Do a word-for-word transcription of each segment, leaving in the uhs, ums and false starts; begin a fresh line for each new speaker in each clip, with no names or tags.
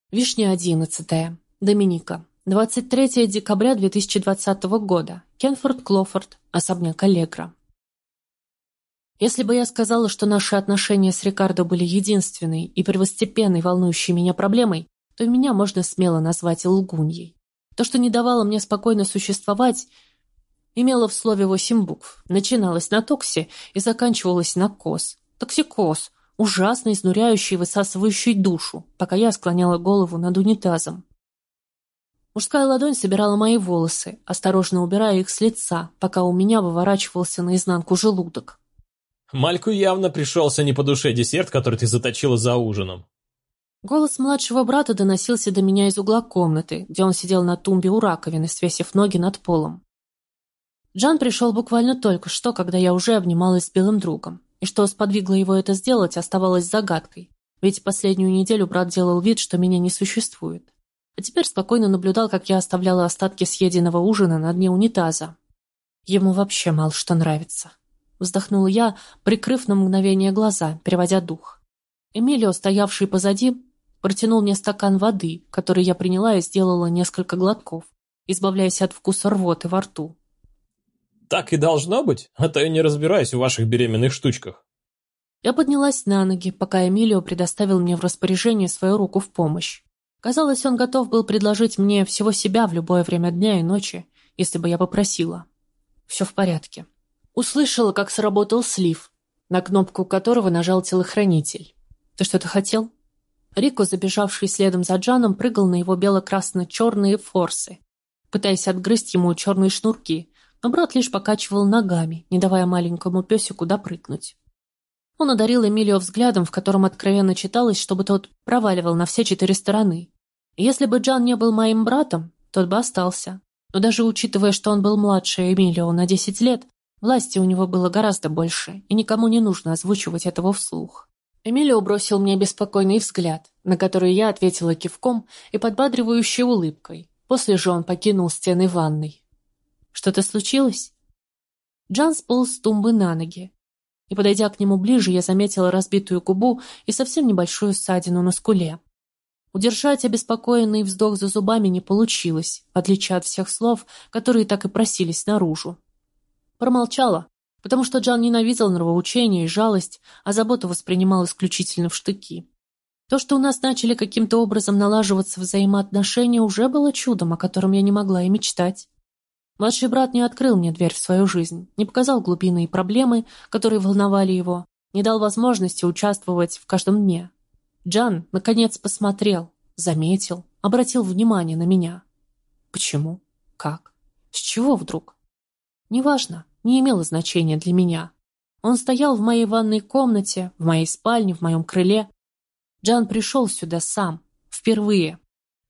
Вишня одиннадцатая. Доминика. двадцать третьего декабря две тысячи двадцатого года. Кенфорд Клофорд. Особняк Аллегро. Если бы я сказала, что наши отношения с Рикардо были единственной и первостепенной волнующей меня проблемой, то меня можно смело назвать лгуньей. То, что не давало мне спокойно существовать, имело в слове восемь букв. Начиналось на токсе и заканчивалось на кос. Токсикоз. Ужасно изнуряющий и высасывающий душу, пока я склоняла голову над унитазом. Мужская ладонь собирала мои волосы, осторожно убирая их с лица, пока у меня выворачивался наизнанку желудок.
Мальку явно пришелся не по душе десерт, который ты заточила за ужином.
Голос младшего брата доносился до меня из угла комнаты, где он сидел на тумбе у раковины, свесив ноги над полом. Джан пришел буквально только что, когда я уже обнималась с белым другом. И что сподвигло его это сделать, оставалось загадкой, ведь последнюю неделю брат делал вид, что меня не существует. А теперь спокойно наблюдал, как я оставляла остатки съеденного ужина на дне унитаза. Ему вообще мало что нравится. Вздохнула я, прикрыв на мгновение глаза, переводя дух. Эмилио, стоявший позади, протянул мне стакан воды, который я приняла и сделала несколько глотков, избавляясь от вкуса рвоты во рту.
Так и должно быть, а то я не разбираюсь в ваших беременных штучках.
Я поднялась на ноги, пока Эмилио предоставил мне в распоряжение свою руку в помощь. Казалось, он готов был предложить мне всего себя в любое время дня и ночи, если бы я попросила. Все в порядке. Услышала, как сработал слив, на кнопку которого нажал телохранитель. Ты что-то хотел? Рико, забежавший следом за Джаном, прыгал на его бело-красно-черные форсы, пытаясь отгрызть ему черные шнурки, но брат лишь покачивал ногами, не давая маленькому песику допрыгнуть. Он одарил Эмилио взглядом, в котором откровенно читалось, чтобы тот проваливал на все четыре стороны. И если бы Джан не был моим братом, тот бы остался. Но даже учитывая, что он был младше Эмилио на десять лет, власти у него было гораздо больше, и никому не нужно озвучивать этого вслух. Эмилио бросил мне беспокойный взгляд, на который я ответила кивком и подбадривающей улыбкой. После же он покинул стены ванной. Что-то случилось? Джан сполз с тумбы на ноги. И, подойдя к нему ближе, я заметила разбитую губу и совсем небольшую ссадину на скуле. Удержать обеспокоенный вздох за зубами не получилось, в отличие от всех слов, которые так и просились наружу. Промолчала, потому что Джан ненавидел нравоучение и жалость, а заботу воспринимал исключительно в штыки. То, что у нас начали каким-то образом налаживаться взаимоотношения, уже было чудом, о котором я не могла и мечтать. Младший брат не открыл мне дверь в свою жизнь, не показал глубины и проблемы, которые волновали его, не дал возможности участвовать в каждом дне. Джан, наконец, посмотрел, заметил, обратил внимание на меня. Почему? Как? С чего вдруг? Неважно, не имело значения для меня. Он стоял в моей ванной комнате, в моей спальне, в моем крыле. Джан пришел сюда сам, впервые.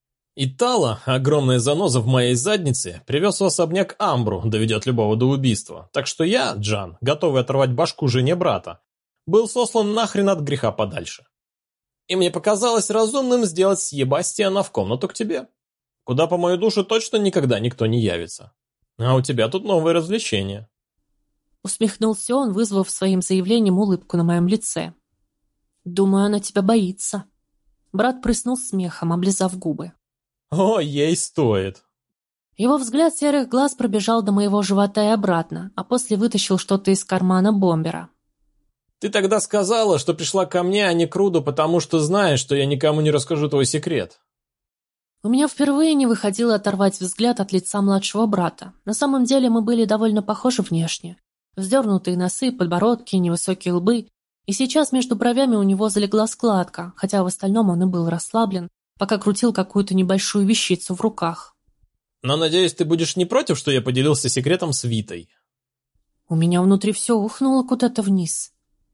Итало, огромная заноза в моей заднице, привез в особняк Амбру, доведет любого до убийства. Так что я, Джан, готовый оторвать башку жене брата, был сослан нахрен от греха подальше. И мне показалось разумным сделать Себастьяна в комнату к тебе, куда по мою душу точно никогда никто не явится. А у тебя тут новые развлечения.
Усмехнулся он, вызвав своим заявлением улыбку на моем лице. Думаю, она тебя боится. Брат прыснул смехом, облизав губы.
О, ей стоит.
Его взгляд серых глаз пробежал до моего живота и обратно, а после вытащил что-то из кармана бомбера.
Ты тогда сказала, что пришла ко мне, а не к Руду, потому что знаешь, что я никому не расскажу твой секрет.
У меня впервые не выходило оторвать взгляд от лица младшего брата. На самом деле мы были довольно похожи внешне. Вздернутые носы, подбородки, невысокие лбы. И сейчас между бровями у него залегла складка, хотя в остальном он и был расслаблен, пока крутил какую-то небольшую вещицу в руках.
Но, надеюсь, ты будешь не против, что я поделился секретом с Витой?
У меня внутри все ухнуло куда-то вниз.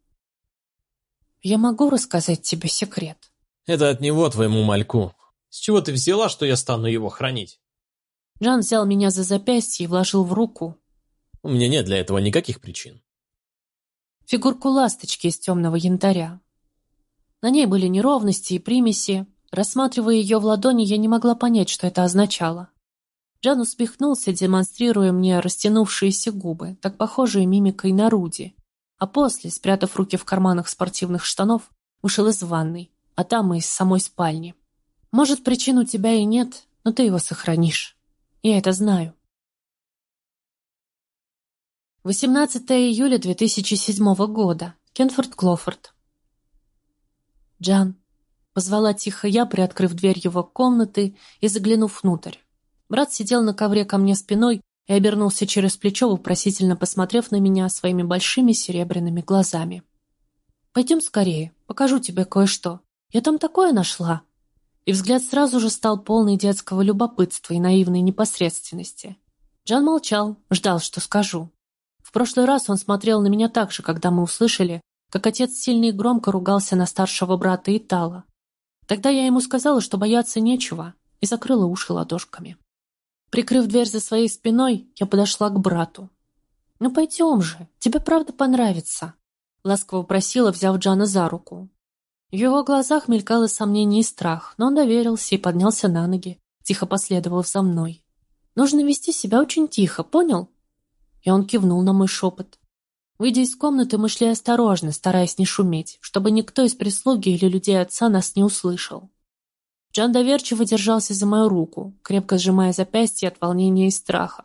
Я могу рассказать тебе секрет?
Это от него твоему мальку. С чего ты взяла, что я стану его хранить?
Джан взял меня за запястье и вложил в руку.
У меня нет для этого никаких причин.
Фигурку ласточки из темного янтаря. На ней были неровности и примеси. Рассматривая ее в ладони, я не могла понять, что это означало. Джан усмехнулся, демонстрируя мне растянувшиеся губы, так похожие мимикой на Руди. А после, спрятав руки в карманах спортивных штанов, вышел из ванной, а там и из самой спальни. Может, причин у тебя и нет, но ты его сохранишь. Я это знаю. восемнадцатое июля две тысячи седьмого года. Кенфорд Клофорд. «Джан», — позвала тихо я, приоткрыв дверь его комнаты и заглянув внутрь. Брат сидел на ковре ко мне спиной и обернулся через плечо, вопросительно посмотрев на меня своими большими серебряными глазами. «Пойдем скорее, покажу тебе кое-что. Я там такое нашла». И взгляд сразу же стал полный детского любопытства и наивной непосредственности. Джан молчал, ждал, что скажу. В прошлый раз он смотрел на меня так же, когда мы услышали, как отец сильно и громко ругался на старшего брата Итала. Тогда я ему сказала, что бояться нечего, и закрыла уши ладошками. Прикрыв дверь за своей спиной, я подошла к брату. «Ну пойдем же, тебе правда понравится», — ласково просила, взяв Джана за руку. В его глазах мелькало сомнение и страх, но он доверился и поднялся на ноги, тихо последовав за мной. «Нужно вести себя очень тихо, понял?» И он кивнул на мой шепот. Выйдя из комнаты, мы шли осторожно, стараясь не шуметь, чтобы никто из прислуги или людей отца нас не услышал. Джан доверчиво держался за мою руку, крепко сжимая запястье от волнения и страха.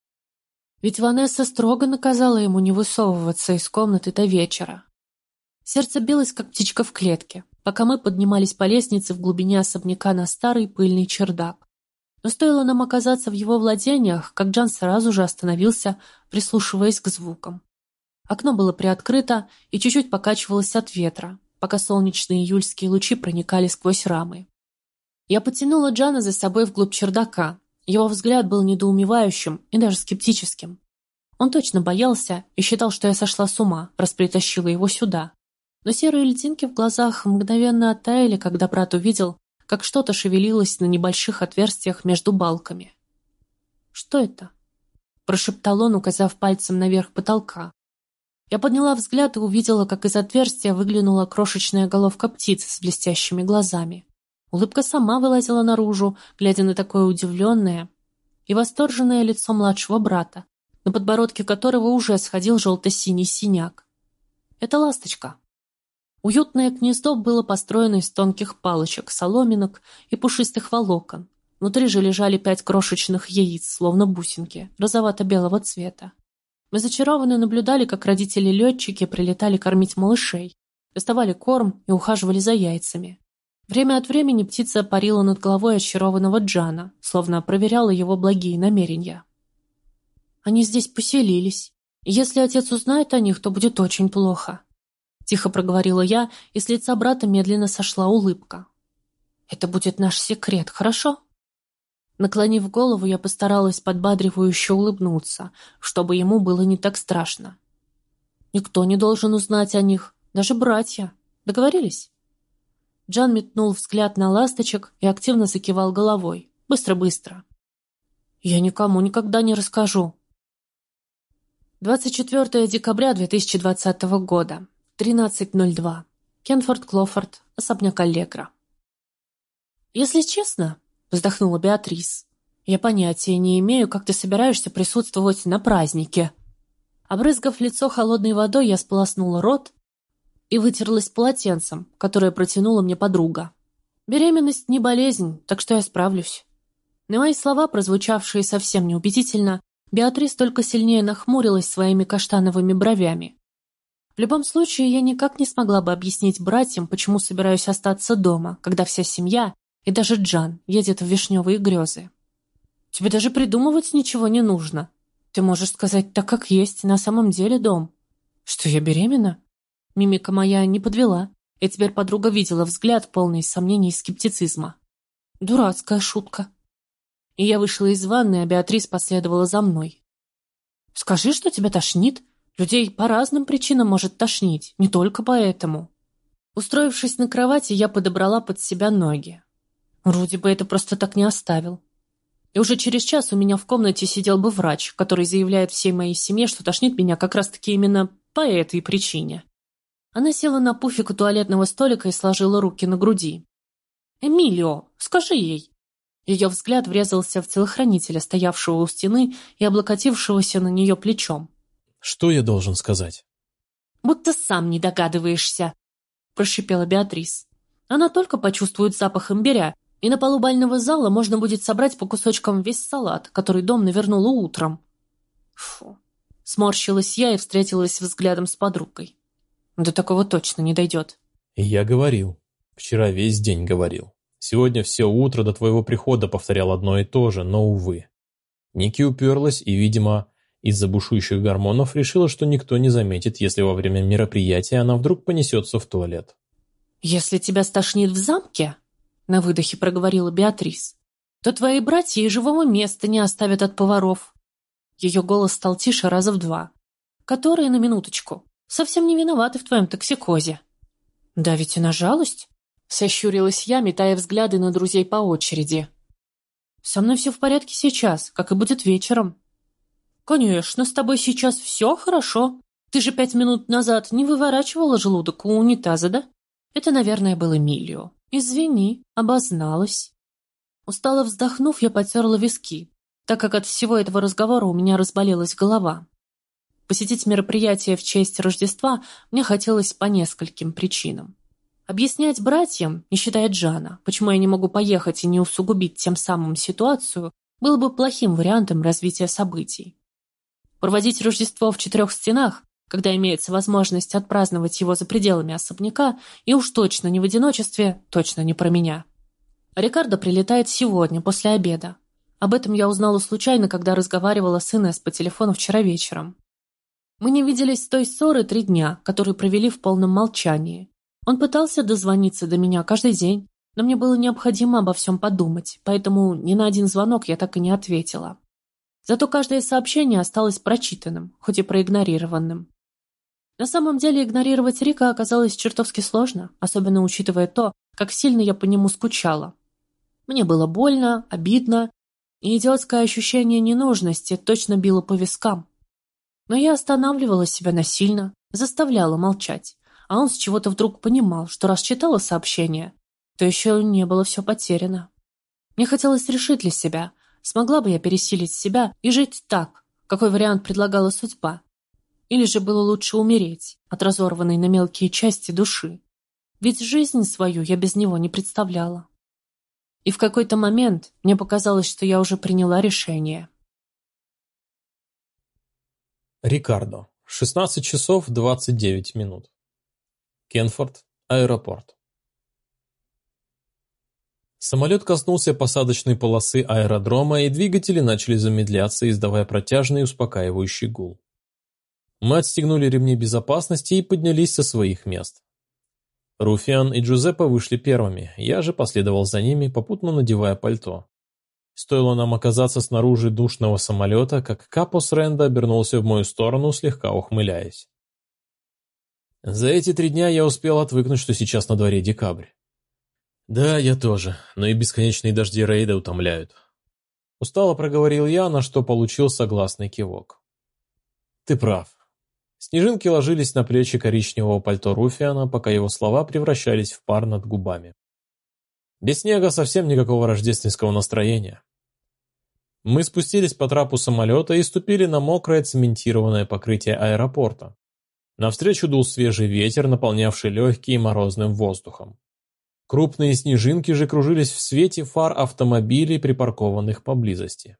Ведь Ванесса строго наказала ему не высовываться из комнаты до вечера. Сердце билось, как птичка в клетке, пока мы поднимались по лестнице в глубине особняка на старый пыльный чердак. Но стоило нам оказаться в его владениях, как Джан сразу же остановился, прислушиваясь к звукам. Окно было приоткрыто и чуть-чуть покачивалось от ветра, пока солнечные июльские лучи проникали сквозь рамы. Я потянула Джана за собой вглубь чердака. Его взгляд был недоумевающим и даже скептическим. Он точно боялся и считал, что я сошла с ума, раз притащила его сюда. Но серые льдинки в глазах мгновенно оттаяли, когда брат увидел, как что-то шевелилось на небольших отверстиях между балками. «Что это?» – прошептал он, указав пальцем наверх потолка. Я подняла взгляд и увидела, как из отверстия выглянула крошечная головка птицы с блестящими глазами. Улыбка сама вылазила наружу, глядя на такое удивленное и восторженное лицо младшего брата, на подбородке которого уже сходил желто-синий синяк. Это ласточка. Уютное гнездо было построено из тонких палочек, соломинок и пушистых волокон. Внутри же лежали пять крошечных яиц, словно бусинки, розовато-белого цвета. Мы зачарованно наблюдали, как родители-летчики прилетали кормить малышей, доставали корм и ухаживали за яйцами. Время от времени птица парила над головой очарованного Джана, словно проверяла его благие намерения. «Они здесь поселились. И если отец узнает о них, то будет очень плохо», — тихо проговорила я, и с лица брата медленно сошла улыбка. «Это будет наш секрет, хорошо?» Наклонив голову, я постаралась подбадривающе улыбнуться, чтобы ему было не так страшно. «Никто не должен узнать о них, даже братья. Договорились?» Джан метнул взгляд на ласточек и активно закивал головой. Быстро-быстро. «Я никому никогда не расскажу». двадцать четвёртое декабря две тысячи двадцатого года. тринадцать ноль два. Кенфорд Клофорд, особняк Аллегра. «Если честно», — вздохнула Беатрис, — «я понятия не имею, как ты собираешься присутствовать на празднике». Обрызгав лицо холодной водой, я сполоснула рот и вытерлась полотенцем, которое протянула мне подруга. «Беременность не болезнь, так что я справлюсь». На мои слова, прозвучавшие совсем неубедительно, Беатрис только сильнее нахмурилась своими каштановыми бровями. В любом случае, я никак не смогла бы объяснить братьям, почему собираюсь остаться дома, когда вся семья, и даже Джан, едет в вишневые грезы. «Тебе даже придумывать ничего не нужно. Ты можешь сказать так, как есть, на самом деле дом». «Что, я беременна?» Мимика моя не подвела, и теперь подруга видела взгляд, полный сомнений и скептицизма. Дурацкая шутка. И я вышла из ванны, а Беатрис последовала за мной. «Скажи, что тебя тошнит. Людей по разным причинам может тошнить, не только поэтому». Устроившись на кровати, я подобрала под себя ноги. Руди бы это просто так не оставил. И уже через час у меня в комнате сидел бы врач, который заявляет всей моей семье, что тошнит меня как раз-таки именно по этой причине. Она села на пуфик у туалетного столика и сложила руки на груди. «Эмилио, скажи ей!» Ее взгляд врезался в телохранителя, стоявшего у стены и облокотившегося на нее плечом.
«Что я должен сказать?»
«Будто сам не догадываешься», – прошипела Беатрис. «Она только почувствует запах имбиря, И на полу бального зала можно будет собрать по кусочкам весь салат, который дом навернула утром. Фу. Сморщилась я и встретилась взглядом с подругой. До такого точно не дойдет.
Я говорил. Вчера весь день говорил. Сегодня все утро до твоего прихода повторял одно и то же, но, увы. Ники уперлась и, видимо, из-за бушующих гормонов решила, что никто не заметит, если во время мероприятия она вдруг понесется в туалет.
«Если тебя стошнит в замке, — на выдохе проговорила Беатрис, — то твои братья и живого места не оставят от поваров». Ее голос стал тише раза в два. «Которые, на минуточку, совсем не виноваты в твоем токсикозе». «Давите на жалость?» — сощурилась я, метая взгляды на друзей по очереди. «Со мной все в порядке сейчас, как и будет вечером». «Конечно, с тобой сейчас все хорошо. Ты же пять минут назад не выворачивала желудок у унитаза, да? Это, наверное, был Эмилио. Извини, обозналась». Устало вздохнув, я потерла виски, так как от всего этого разговора у меня разболелась голова. Посетить мероприятие в честь Рождества мне хотелось по нескольким причинам. Объяснять братьям, не считая Джана, почему я не могу поехать и не усугубить тем самым ситуацию, было бы плохим вариантом развития событий. Проводить Рождество в четырех стенах, когда имеется возможность отпраздновать его за пределами особняка, и уж точно не в одиночестве, точно не про меня. Рикардо прилетает сегодня, после обеда. Об этом я узнала случайно, когда разговаривала с Инесс по телефону вчера вечером. Мы не виделись с той ссоры три дня, которые провели в полном молчании. Он пытался дозвониться до меня каждый день, но мне было необходимо обо всем подумать, поэтому ни на один звонок я так и не ответила. Зато каждое сообщение осталось прочитанным, хоть и проигнорированным. На самом деле игнорировать Рика оказалось чертовски сложно, особенно учитывая то, как сильно я по нему скучала. Мне было больно, обидно, и идиотское ощущение ненужности точно било по вискам. Но я останавливала себя насильно, заставляла молчать. А он с чего-то вдруг понимал, что раз читала сообщение, то еще не было все потеряно. Мне хотелось решить для себя, смогла бы я пересилить себя и жить так, какой вариант предлагала судьба. Или же было лучше умереть от разорванной на мелкие части души. Ведь жизнь свою я без него не представляла. И в какой-то момент мне показалось, что я уже приняла решение.
Рикардо. шестнадцать часов двадцать девять минут. Кенфорд, аэропорт. Самолет коснулся посадочной полосы аэродрома, и двигатели начали замедляться, издавая протяжный успокаивающий гул. Мы отстегнули ремни безопасности и поднялись со своих мест. Руфиан и Джузеппе вышли первыми, я же последовал за ними, попутно надевая пальто. Стоило нам оказаться снаружи душного самолета, как Капо с Рендо обернулся в мою сторону, слегка ухмыляясь. За эти три дня я успел отвыкнуть, что сейчас на дворе декабрь. Да, я тоже, но и бесконечные дожди рейда утомляют. Устало проговорил я, на что получил согласный кивок. Ты прав. Снежинки ложились на плечи коричневого пальто Руфиана, пока его слова превращались в пар над губами. Без снега совсем никакого рождественского настроения. Мы спустились по трапу самолета и ступили на мокрое цементированное покрытие аэропорта. Навстречу дул свежий ветер, наполнявший легкие морозным воздухом. Крупные снежинки же кружились в свете фар автомобилей, припаркованных поблизости.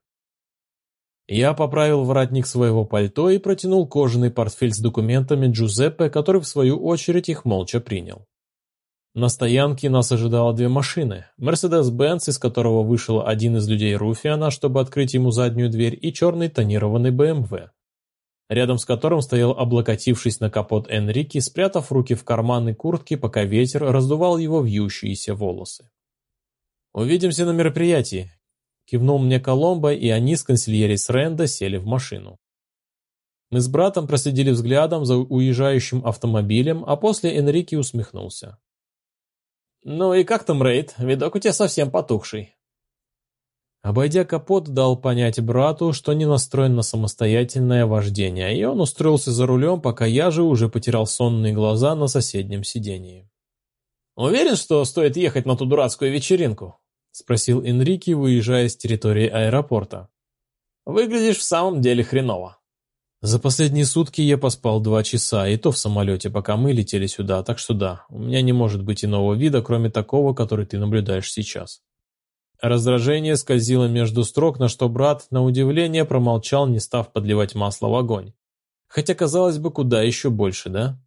Я поправил воротник своего пальто и протянул кожаный портфель с документами Джузеппе, который в свою очередь их молча принял. На стоянке нас ожидало две машины: Мерседес-Бенц, из которого вышел один из людей Руфиана, чтобы открыть ему заднюю дверь, и черный тонированный бэ эм вэ, рядом с которым стоял, облокотившись на капот, Энрике, спрятав руки в карманы куртки, пока ветер раздувал его вьющиеся волосы. «Увидимся на мероприятии», — кивнул мне Коломбо, и они с консильери с Рендо сели в машину. Мы с братом проследили взглядом за уезжающим автомобилем, а после Энрике усмехнулся. «Ну и как там рейд? Видок у тебя совсем потухший». Обойдя капот, дал понять брату, что не настроен на самостоятельное вождение, и он устроился за рулем, пока я же уже потерял сонные глаза на соседнем сидении. «Уверен, что стоит ехать на ту дурацкую вечеринку?» — спросил Энрике, выезжая с территории аэропорта. «Выглядишь в самом деле хреново». «За последние сутки я поспал два часа, и то в самолете, пока мы летели сюда, так что да, у меня не может быть иного вида, кроме такого, который ты наблюдаешь сейчас». Раздражение скользило между строк, на что брат, на удивление, промолчал, не став подливать масло в огонь. Хотя, казалось бы, куда еще больше, да?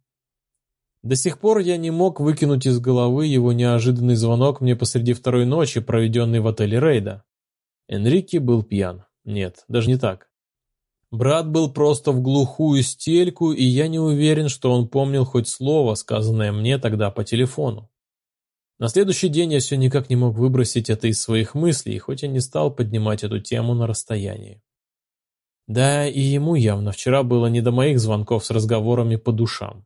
До сих пор я не мог выкинуть из головы его неожиданный звонок мне посреди второй ночи, проведенный в отеле Рейда. Энрике был пьян. Нет, даже не так. Брат был просто в глухую стельку, и я не уверен, что он помнил хоть слово, сказанное мне тогда по телефону. На следующий день я все никак не мог выбросить это из своих мыслей, хоть и не стал поднимать эту тему на расстоянии. Да, и ему явно вчера было не до моих звонков с разговорами по душам.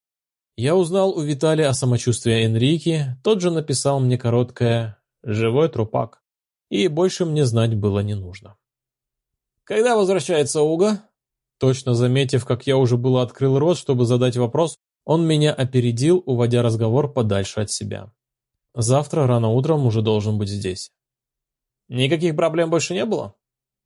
Я узнал у Виталия о самочувствии Энрике, тот же написал мне короткое «живой трупак», и больше мне знать было не нужно. «Когда возвращается Уго?» Точно заметив, как я уже было открыл рот, чтобы задать вопрос, он меня опередил, уводя разговор подальше от себя. Завтра рано утром уже должен быть здесь. Никаких проблем больше не было?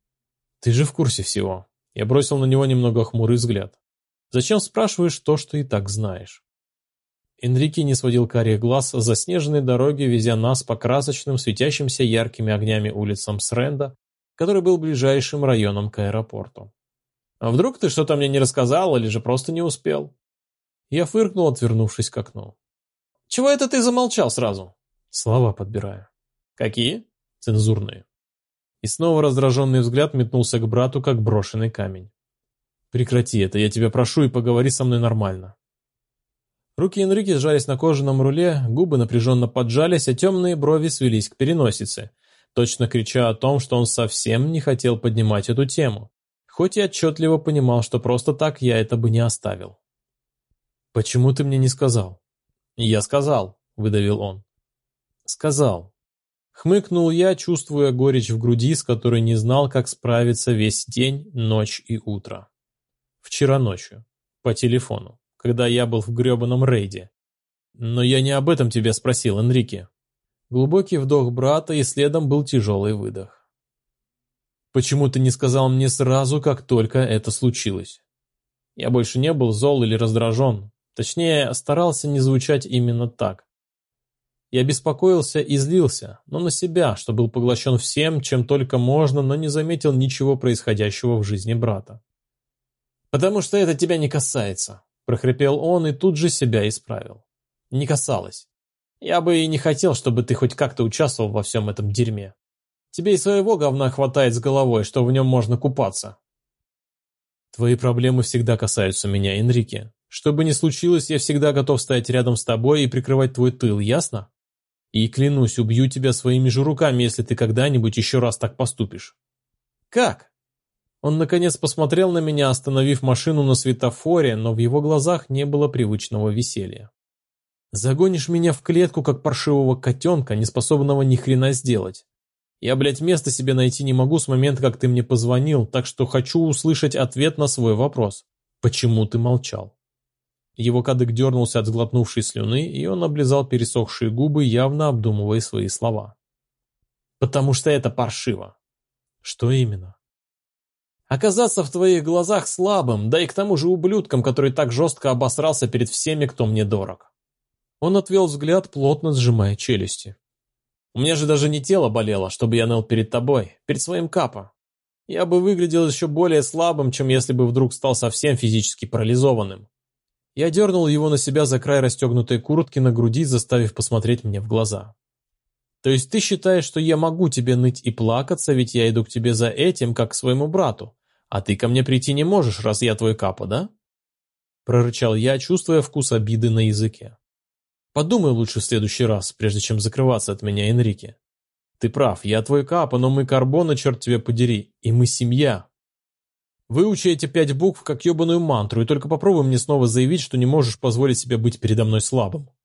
Ты же в курсе всего. Я бросил на него немного хмурый взгляд. Зачем спрашиваешь то, что и так знаешь? Энрике не сводил карих глаз с заснеженной дороги, везя нас по красочным, светящимся яркими огнями улицам Сренда, который был ближайшим районом к аэропорту. А вдруг ты что-то мне не рассказал или же просто не успел? Я фыркнул, отвернувшись к окну. Чего это ты замолчал сразу? Слова подбираю. Какие? Цензурные. И снова раздраженный взгляд метнулся к брату, как брошенный камень. Прекрати это, я тебя прошу, и поговори со мной нормально. Руки Энрике сжались на кожаном руле, губы напряженно поджались, а темные брови свелись к переносице, точно крича о том, что он совсем не хотел поднимать эту тему, хоть и отчетливо понимал, что просто так я это бы не оставил. «Почему ты мне не сказал?» «Я сказал», — выдавил он. «Сказал». Хмыкнул я, чувствуя горечь в груди, с которой не знал, как справиться весь день, ночь и утро. Вчера ночью. По телефону. Когда я был в гребаном рейде. Но я не об этом тебя спросил, Энрике. Глубокий вдох брата, и следом был тяжелый выдох. Почему ты не сказал мне сразу, как только это случилось? Я больше не был зол или раздражен. Точнее, старался не звучать именно так. Я беспокоился и злился, но на себя, что был поглощен всем, чем только можно, но не заметил ничего происходящего в жизни брата. «Потому что это тебя не касается», – прохрипел он и тут же себя исправил. «Не касалось. Я бы и не хотел, чтобы ты хоть как-то участвовал во всем этом дерьме. Тебе и своего говна хватает с головой, что в нем можно купаться». «Твои проблемы всегда касаются меня, Энрике. Что бы ни случилось, я всегда готов стоять рядом с тобой и прикрывать твой тыл, ясно? И, клянусь, убью тебя своими же руками, если ты когда-нибудь еще раз так поступишь». «Как?» Он, наконец, посмотрел на меня, остановив машину на светофоре, но в его глазах не было привычного веселья. «Загонишь меня в клетку, как паршивого котенка, не способного ни хрена сделать. Я, блядь, места себе найти не могу с момента, как ты мне позвонил, так что хочу услышать ответ на свой вопрос. Почему ты молчал?» Его кадык дернулся от сглотнувшей слюны, и он облизал пересохшие губы, явно обдумывая свои слова. «Потому что это паршиво». «Что именно?» «Оказаться в твоих глазах слабым, да и к тому же ублюдком, который так жестко обосрался перед всеми, кто мне дорог». Он отвел взгляд, плотно сжимая челюсти. «У меня же даже не тело болело, чтобы я ныл перед тобой, перед своим капо. Я бы выглядел еще более слабым, чем если бы вдруг стал совсем физически парализованным». Я дернул его на себя за край расстегнутой куртки на груди, заставив посмотреть мне в глаза. «То есть ты считаешь, что я могу тебе ныть и плакаться, ведь я иду к тебе за этим, как к своему брату, а ты ко мне прийти не можешь, раз я твой капо, да?» Прорычал я, чувствуя вкус обиды на языке. «Подумай лучше в следующий раз, прежде чем закрываться от меня, Энрике. Ты прав, я твой капо, но мы карбоны, черт тебя подери, и мы семья. Выучи эти пять букв как ебаную мантру, и только попробуй мне снова заявить, что не можешь позволить себе быть передо мной слабым».